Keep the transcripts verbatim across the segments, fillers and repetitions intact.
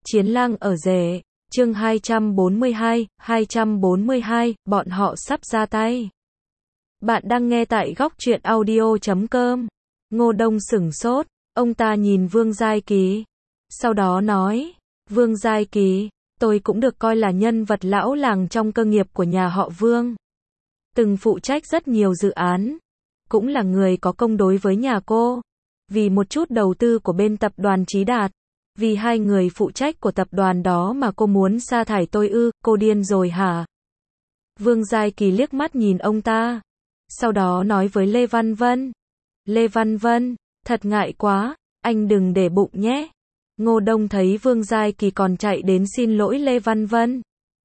Chiến lang ở rể, chương hai trăm bốn mươi hai, hai trăm bốn mươi hai, bọn họ sắp ra tay. Bạn đang nghe tại góc truyện audio chấm com. Ngô Đông sửng sốt, ông ta nhìn Vương Giai Kỳ. Sau đó nói, Vương Giai Kỳ, tôi cũng được coi là nhân vật lão làng trong cơ nghiệp của nhà họ Vương. Từng phụ trách rất nhiều dự án. Cũng là người có công đối với nhà cô. Vì một chút đầu tư của bên tập đoàn Chí Đạt. Vì hai người phụ trách của tập đoàn đó mà cô muốn sa thải tôi ư, cô điên rồi hả? Vương Giai Kỳ liếc mắt nhìn ông ta. Sau đó nói với Lê Văn Vân. Lê Văn Vân, thật ngại quá, anh đừng để bụng nhé. Ngô Đông thấy Vương Giai Kỳ còn chạy đến xin lỗi Lê Văn Vân.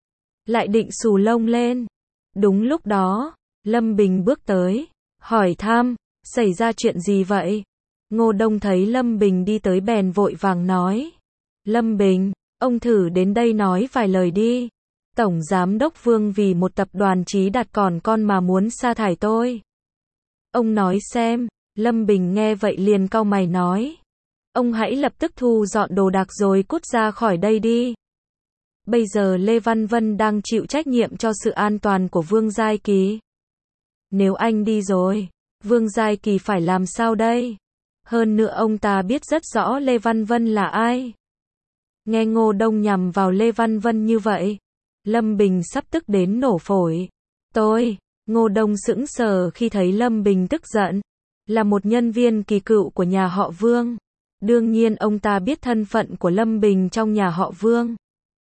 Lại định xù lông lên. Đúng lúc đó, Lâm Bình bước tới, hỏi thăm, xảy ra chuyện gì vậy? Ngô Đông thấy Lâm Bình đi tới bèn vội vàng nói. Lâm Bình, ông thử đến đây nói vài lời đi. Tổng Giám đốc Vương vì một tập đoàn Chí Đạt còn con mà muốn sa thải tôi. Ông nói xem, Lâm Bình nghe vậy liền cau mày nói. Ông hãy lập tức thu dọn đồ đạc rồi cút ra khỏi đây đi. Bây giờ Lê Văn Vân đang chịu trách nhiệm cho sự an toàn của Vương Giai Kỳ. Nếu anh đi rồi, Vương Giai Kỳ phải làm sao đây? Hơn nữa ông ta biết rất rõ Lê Văn Vân là ai. Nghe Ngô Đông nhằm vào Lê Văn Vân như vậy, Lâm Bình sắp tức đến nổ phổi. Tôi, Ngô Đông sững sờ khi thấy Lâm Bình tức giận. Là một nhân viên kỳ cựu của nhà họ Vương. Đương nhiên ông ta biết thân phận của Lâm Bình trong nhà họ Vương.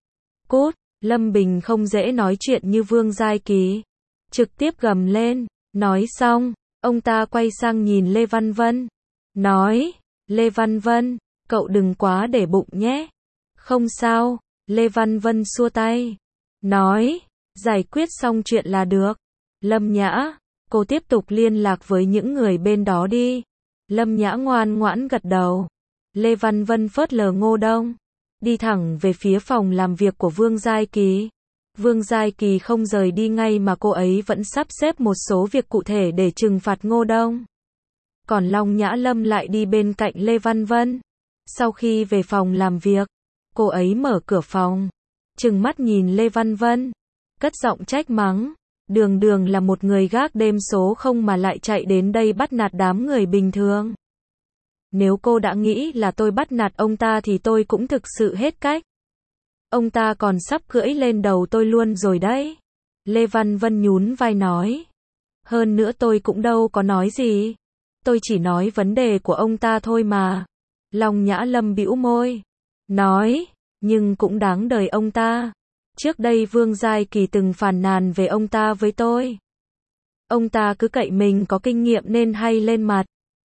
Cút, Lâm Bình không dễ nói chuyện như Vương Giai Kỳ. Trực tiếp gầm lên, nói xong, ông ta quay sang nhìn Lê Văn Vân. Nói, Lê Văn Vân, cậu đừng quá để bụng nhé. Không sao, Lê Văn Vân xua tay. Nói, giải quyết xong chuyện là được. Lâm Nhã, cô tiếp tục liên lạc với những người bên đó đi. Lâm Nhã ngoan ngoãn gật đầu. Lê Văn Vân phớt lờ Ngô Đông. Đi thẳng về phía phòng làm việc của Vương Giai Kỳ. Vương Giai Kỳ không rời đi ngay mà cô ấy vẫn sắp xếp một số việc cụ thể để trừng phạt Ngô Đông. Còn Long Nhã Lâm lại đi bên cạnh Lê Văn Vân. Sau khi về phòng làm việc, cô ấy mở cửa phòng, trừng mắt nhìn Lê Văn Vân, cất giọng trách mắng. Đường đường là một người gác đêm số không mà lại chạy đến đây bắt nạt đám người bình thường. Nếu cô đã nghĩ là tôi bắt nạt ông ta thì tôi cũng thực sự hết cách. Ông ta còn sắp cưỡi lên đầu tôi luôn rồi đấy. Lê Văn Vân nhún vai nói. Hơn nữa tôi cũng đâu có nói gì. Tôi chỉ nói vấn đề của ông ta thôi mà. Long Nhã Lâm bĩu môi. Nói, nhưng cũng đáng đời ông ta. Trước đây Vương Giai Kỳ từng phàn nàn về ông ta với tôi. Ông ta cứ cậy mình có kinh nghiệm nên hay lên mặt.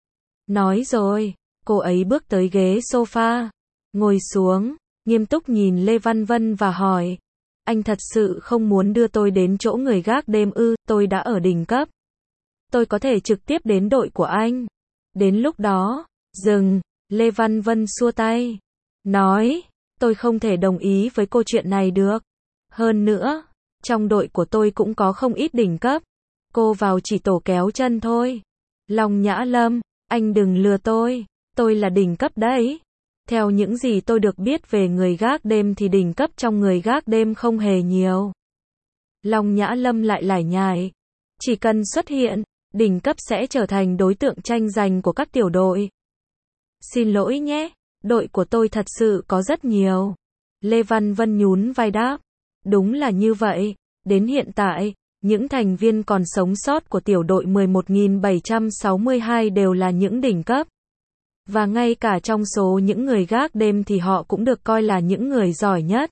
Nói rồi, cô ấy bước tới ghế sofa, ngồi xuống, nghiêm túc nhìn Lê Văn Vân và hỏi. Anh thật sự không muốn đưa tôi đến chỗ người gác đêm ư? Tôi đã ở đỉnh cấp. Tôi có thể trực tiếp đến đội của anh. Đến lúc đó, dừng, Lê Văn Vân xua tay. Nói, tôi không thể đồng ý với câu chuyện này được. Hơn nữa, trong đội của tôi cũng có không ít đỉnh cấp. Cô vào chỉ tổ kéo chân thôi. Long Nhã Lâm, anh đừng lừa tôi. Tôi là đỉnh cấp đấy. Theo những gì tôi được biết về người gác đêm thì đỉnh cấp trong người gác đêm không hề nhiều. Long Nhã Lâm lại lải nhải. Chỉ cần xuất hiện, đỉnh cấp sẽ trở thành đối tượng tranh giành của các tiểu đội. Xin lỗi nhé, đội của tôi thật sự có rất nhiều. Lê Văn Vân nhún vai đáp. Đúng là như vậy, đến hiện tại, những thành viên còn sống sót của tiểu đội mười một nghìn bảy trăm sáu mươi hai đều là những đỉnh cấp. Và ngay cả trong số những người gác đêm thì họ cũng được coi là những người giỏi nhất.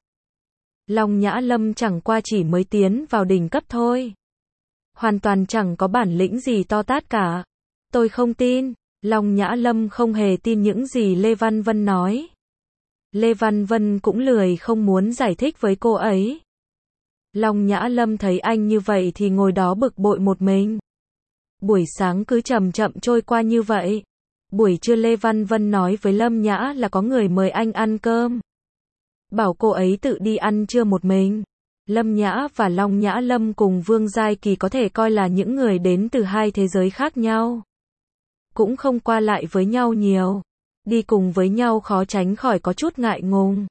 Long Nhã Lâm chẳng qua chỉ mới tiến vào đỉnh cấp thôi. Hoàn toàn chẳng có bản lĩnh gì to tát cả. Tôi không tin. Long Nhã Lâm không hề tin những gì Lê Văn Vân nói. Lê Văn Vân cũng lười không muốn giải thích với cô ấy. Long Nhã Lâm thấy anh như vậy thì ngồi đó bực bội một mình. Buổi sáng cứ chậm chậm trôi qua như vậy. Buổi trưa Lê Văn Vân nói với Lâm Nhã là có người mời anh ăn cơm. Bảo cô ấy tự đi ăn trưa một mình. Lâm Nhã và Long Nhã Lâm cùng Vương Giai Kỳ có thể coi là những người đến từ hai thế giới khác nhau. Cũng không qua lại với nhau nhiều. Đi cùng với nhau khó tránh khỏi có chút ngại ngùng.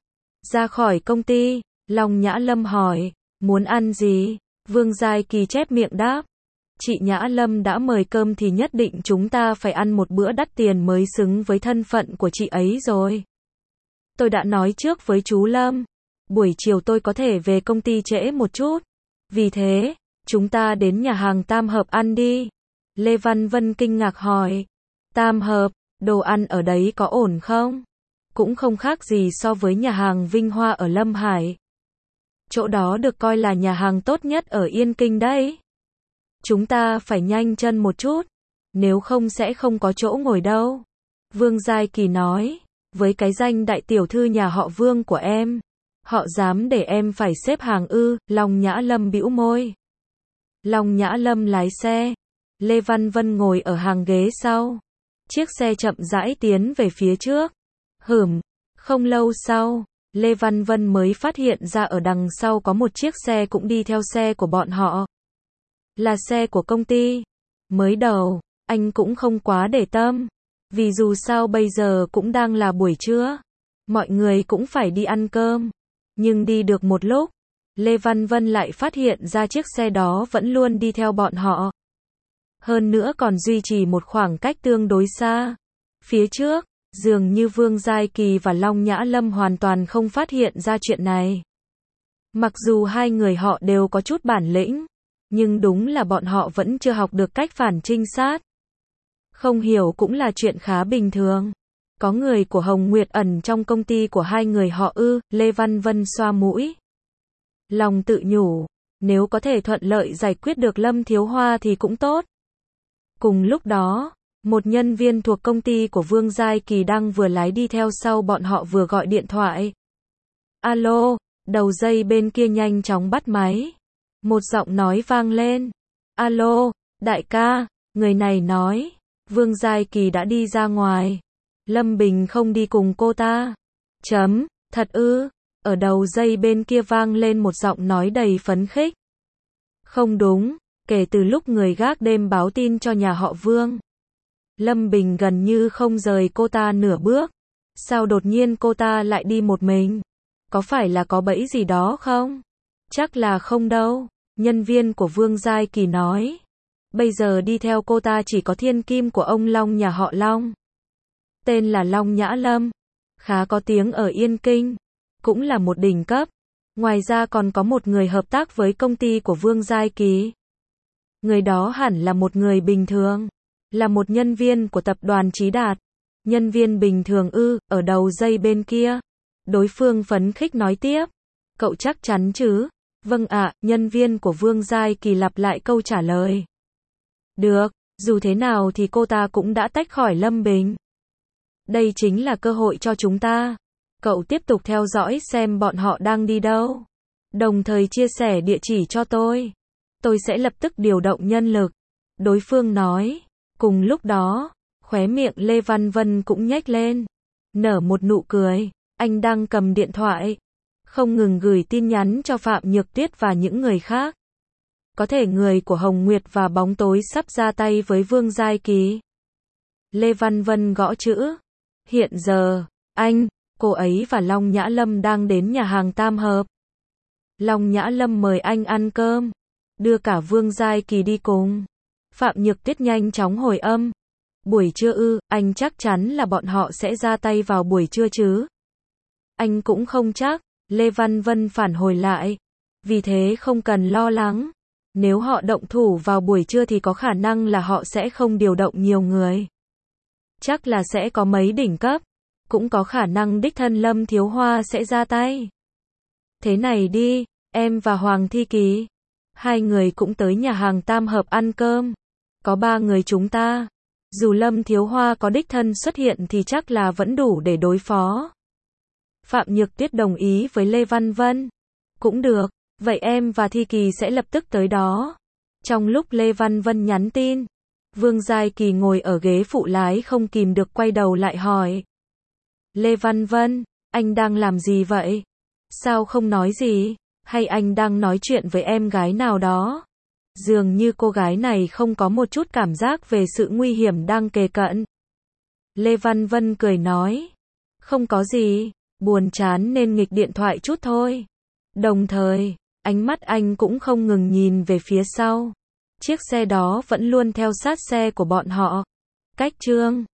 Ra khỏi công ty, Long Nhã Lâm hỏi, muốn ăn gì? Vương Giai Kỳ chép miệng đáp, chị Nhã Lâm đã mời cơm thì nhất định chúng ta phải ăn một bữa đắt tiền mới xứng với thân phận của chị ấy rồi. Tôi đã nói trước với chú Lâm, buổi chiều tôi có thể về công ty trễ một chút. Vì thế, chúng ta đến nhà hàng Tam Hợp ăn đi. Lê Văn Vân kinh ngạc hỏi, Tam Hợp, đồ ăn ở đấy có ổn không? Cũng không khác gì so với nhà hàng Vinh Hoa ở Lâm Hải. Chỗ đó được coi là nhà hàng tốt nhất ở Yên Kinh đấy. Chúng ta phải nhanh chân một chút, nếu không sẽ không có chỗ ngồi đâu. Vương Giai Kỳ nói, với cái danh đại tiểu thư nhà họ Vương của em, họ dám để em phải xếp hàng ư? Long Nhã Lâm bĩu môi. Long Nhã Lâm lái xe, Lê Văn Vân ngồi ở hàng ghế sau. Chiếc xe chậm rãi tiến về phía trước. Hửm, không lâu sau, Lê Văn Vân mới phát hiện ra ở đằng sau có một chiếc xe cũng đi theo xe của bọn họ. Là xe của công ty. Mới đầu, anh cũng không quá để tâm, vì dù sao bây giờ cũng đang là buổi trưa, mọi người cũng phải đi ăn cơm. Nhưng đi được một lúc, Lê Văn Vân lại phát hiện ra chiếc xe đó vẫn luôn đi theo bọn họ. Hơn nữa còn duy trì một khoảng cách tương đối xa. Phía trước, dường như Vương Giai Kỳ và Long Nhã Lâm hoàn toàn không phát hiện ra chuyện này. Mặc dù hai người họ đều có chút bản lĩnh, nhưng đúng là bọn họ vẫn chưa học được cách phản trinh sát. Không hiểu cũng là chuyện khá bình thường. Có người của Hồng Nguyệt ẩn trong công ty của hai người họ ư? Lê Văn Vân xoa mũi. Lòng tự nhủ, nếu có thể thuận lợi giải quyết được Lâm Thiếu Hoa thì cũng tốt. Cùng lúc đó, một nhân viên thuộc công ty của Vương Giai Kỳ đang vừa lái đi theo sau bọn họ vừa gọi điện thoại. Alo, đầu dây bên kia nhanh chóng bắt máy. Một giọng nói vang lên. Alo, đại ca, người này nói, Vương Giai Kỳ đã đi ra ngoài. Lâm Bình không đi cùng cô ta. Chấm, thật ư? Ở đầu dây bên kia vang lên một giọng nói đầy phấn khích. Không đúng, kể từ lúc người gác đêm báo tin cho nhà họ Vương, Lâm Bình gần như không rời cô ta nửa bước. Sao đột nhiên cô ta lại đi một mình? Có phải là có bẫy gì đó không? Chắc là không đâu. Nhân viên của Vương Giai Kỳ nói. Bây giờ đi theo cô ta chỉ có thiên kim của ông Long nhà họ Long. Tên là Long Nhã Lâm. Khá có tiếng ở Yên Kinh. Cũng là một đỉnh cấp. Ngoài ra còn có một người hợp tác với công ty của Vương Giai Kỳ. Người đó hẳn là một người bình thường. Là một nhân viên của tập đoàn Chí Đạt. Nhân viên bình thường ư? Ở đầu dây bên kia. Đối phương phấn khích nói tiếp. Cậu chắc chắn chứ? Vâng ạ, nhân viên của Vương Giai Kỳ lặp lại câu trả lời. Được, dù thế nào thì cô ta cũng đã tách khỏi Lâm Bình. Đây chính là cơ hội cho chúng ta. Cậu tiếp tục theo dõi xem bọn họ đang đi đâu. Đồng thời chia sẻ địa chỉ cho tôi. Tôi sẽ lập tức điều động nhân lực. Đối phương nói. Cùng lúc đó, khóe miệng Lê Văn Vân cũng nhếch lên. Nở một nụ cười. Anh đang cầm điện thoại. Không ngừng gửi tin nhắn cho Phạm Nhược Tuyết và những người khác. Có thể người của Hồng Nguyệt và bóng tối sắp ra tay với Vương Giai Kỳ. Lê Văn Vân gõ chữ. Hiện giờ, anh, cô ấy và Long Nhã Lâm đang đến nhà hàng Tam Hợp. Long Nhã Lâm mời anh ăn cơm. Đưa cả Vương Giai Kỳ đi cùng. Phạm Nhược Tuyết nhanh chóng hồi âm. Buổi trưa ư? Anh chắc chắn là bọn họ sẽ ra tay vào buổi trưa chứ? Anh cũng không chắc. Lê Văn Vân phản hồi lại. Vì thế không cần lo lắng. Nếu họ động thủ vào buổi trưa thì có khả năng là họ sẽ không điều động nhiều người. Chắc là sẽ có mấy đỉnh cấp. Cũng có khả năng đích thân Lâm Thiếu Hoa sẽ ra tay. Thế này đi, em và Hoàng Thi Kỳ. Hai người cũng tới nhà hàng Tam Hợp ăn cơm. Có ba người chúng ta. Dù Lâm Thiếu Hoa có đích thân xuất hiện thì chắc là vẫn đủ để đối phó. Phạm Nhược Tuyết đồng ý với Lê Văn Vân. Cũng được, vậy em và Thi Kỳ sẽ lập tức tới đó. Trong lúc Lê Văn Vân nhắn tin, Vương Giai Kỳ ngồi ở ghế phụ lái không kìm được quay đầu lại hỏi. Lê Văn Vân, anh đang làm gì vậy? Sao không nói gì? Hay anh đang nói chuyện với em gái nào đó? Dường như cô gái này không có một chút cảm giác về sự nguy hiểm đang kề cận. Lê Văn Vân cười nói. Không có gì. Buồn chán nên nghịch điện thoại chút thôi. Đồng thời, ánh mắt anh cũng không ngừng nhìn về phía sau. Chiếc xe đó vẫn luôn theo sát xe của bọn họ. Cách Trương